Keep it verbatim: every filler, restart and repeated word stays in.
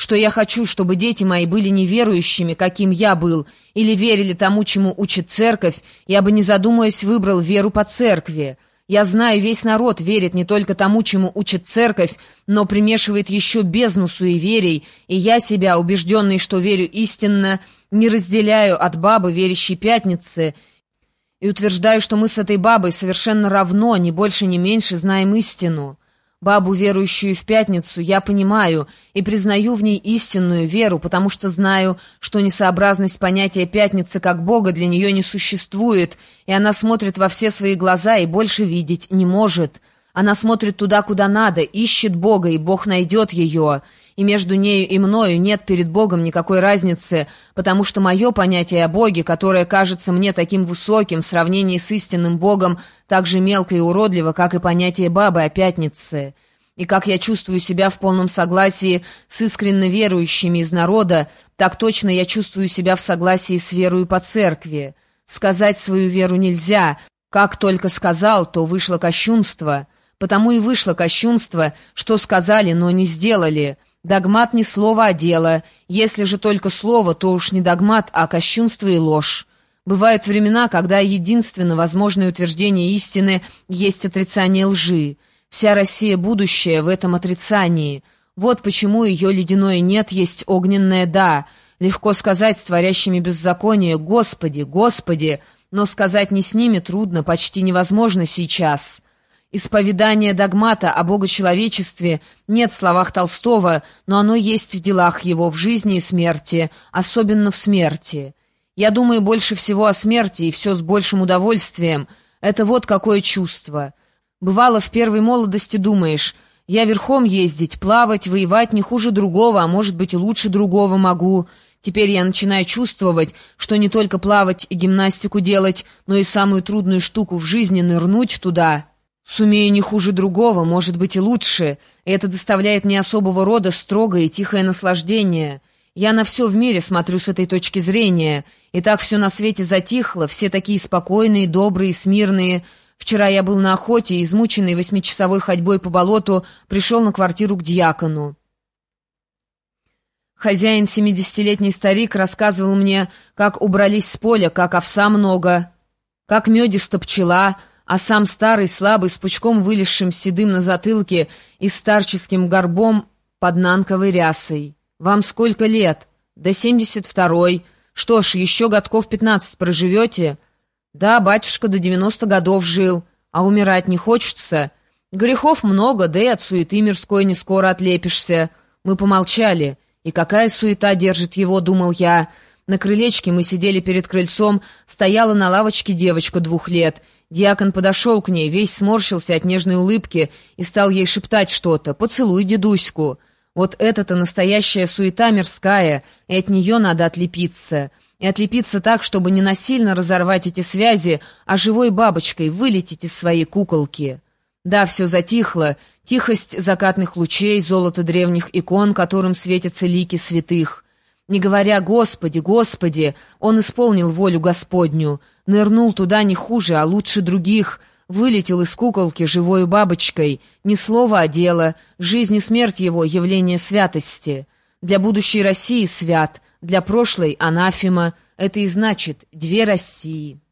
что я хочу, чтобы дети мои были неверующими, каким я был, или верили тому, чему учит церковь, я бы, не задумываясь, выбрал веру по церкви. Я знаю, весь народ верит не только тому, чему учит церковь, но примешивает еще бездну суеверий, и я себя, убежденный, что верю истинно, не разделяю от бабы, верящей Пятнице, и утверждаю, что мы с этой бабой совершенно равно, ни больше, ни меньше, знаем истину. Бабу, верующую в Пятницу, я понимаю и признаю в ней истинную веру, потому что знаю, что несообразность понятия Пятницы как Бога для нее не существует, и она смотрит во все свои глаза и больше видеть не может. Она смотрит туда, куда надо, ищет Бога, и Бог найдет ее. И между нею и мною нет перед Богом никакой разницы, потому что мое понятие о Боге, которое кажется мне таким высоким в сравнении с истинным Богом, так же мелко и уродливо, как и понятие бабы о Пятнице. И как я чувствую себя в полном согласии с искренне верующими из народа, так точно я чувствую себя в согласии с верою по церкви. Сказать свою веру нельзя. Как только сказал, то вышло кощунство. Потому и вышло кощунство, что сказали, но не сделали. Догмат не слово, а дело. Если же только слово, то уж не догмат, а кощунство и ложь. Бывают времена, когда единственно возможное утверждение истины есть отрицание лжи. Вся Россия будущее в этом отрицании. Вот почему ее ледяное «нет» есть огненное «да». Легко сказать с творящими беззаконие «Господи, Господи», но сказать не с ними трудно, почти невозможно сейчас. Исповедание догмата о богочеловечестве нет в словах Толстого, но оно есть в делах его, в жизни и смерти, особенно в смерти. Я думаю больше всего о смерти, и все с большим удовольствием. Это вот какое чувство. Бывало, в первой молодости думаешь, я верхом ездить, плавать, воевать не хуже другого, а может быть и лучше другого могу. Теперь я начинаю чувствовать, что не только плавать и гимнастику делать, но и самую трудную штуку в жизни нырнуть туда. Сумею не хуже другого, может быть и лучше, и это доставляет мне особого рода строгое и тихое наслаждение. Я на все в мире смотрю с этой точки зрения, и так все на свете затихло, все такие спокойные, добрые, смирные. Вчера я был на охоте и, измученный восьмичасовой ходьбой по болоту, пришел на квартиру к дьякону. Хозяин, семидесятилетний старик, рассказывал мне, как убрались с поля, как овса много, как медиста пчела, а сам старый, слабый, с пучком вылезшим седым на затылке и старческим горбом под нанковой рясой. «Вам сколько лет?» «Да семьдесят второй. Что ж, еще годков пятнадцать проживете?» «Да, батюшка до девяноста годов жил. А умирать не хочется?» «Грехов много, да и от суеты мирской не скоро отлепишься». Мы помолчали. «И какая суета держит его?» — думал я. На крылечке мы сидели перед крыльцом, стояла на лавочке девочка двух лет. Дьякон подошел к ней, весь сморщился от нежной улыбки и стал ей шептать что-то. «Поцелуй дедуську». Вот это-то настоящая суета мирская, и от нее надо отлепиться. И отлепиться так, чтобы не насильно разорвать эти связи, а живой бабочкой вылететь из своей куколки. Да, все затихло. Тихость закатных лучей, золото древних икон, которым светятся лики святых. Не говоря «Господи, Господи», он исполнил волю Господню, нырнул туда не хуже, а лучше других, вылетел из куколки живою бабочкой, ни слова, а дело, жизнь и смерть его — явление святости. Для будущей России свят, для прошлой — анафема, это и значит две России.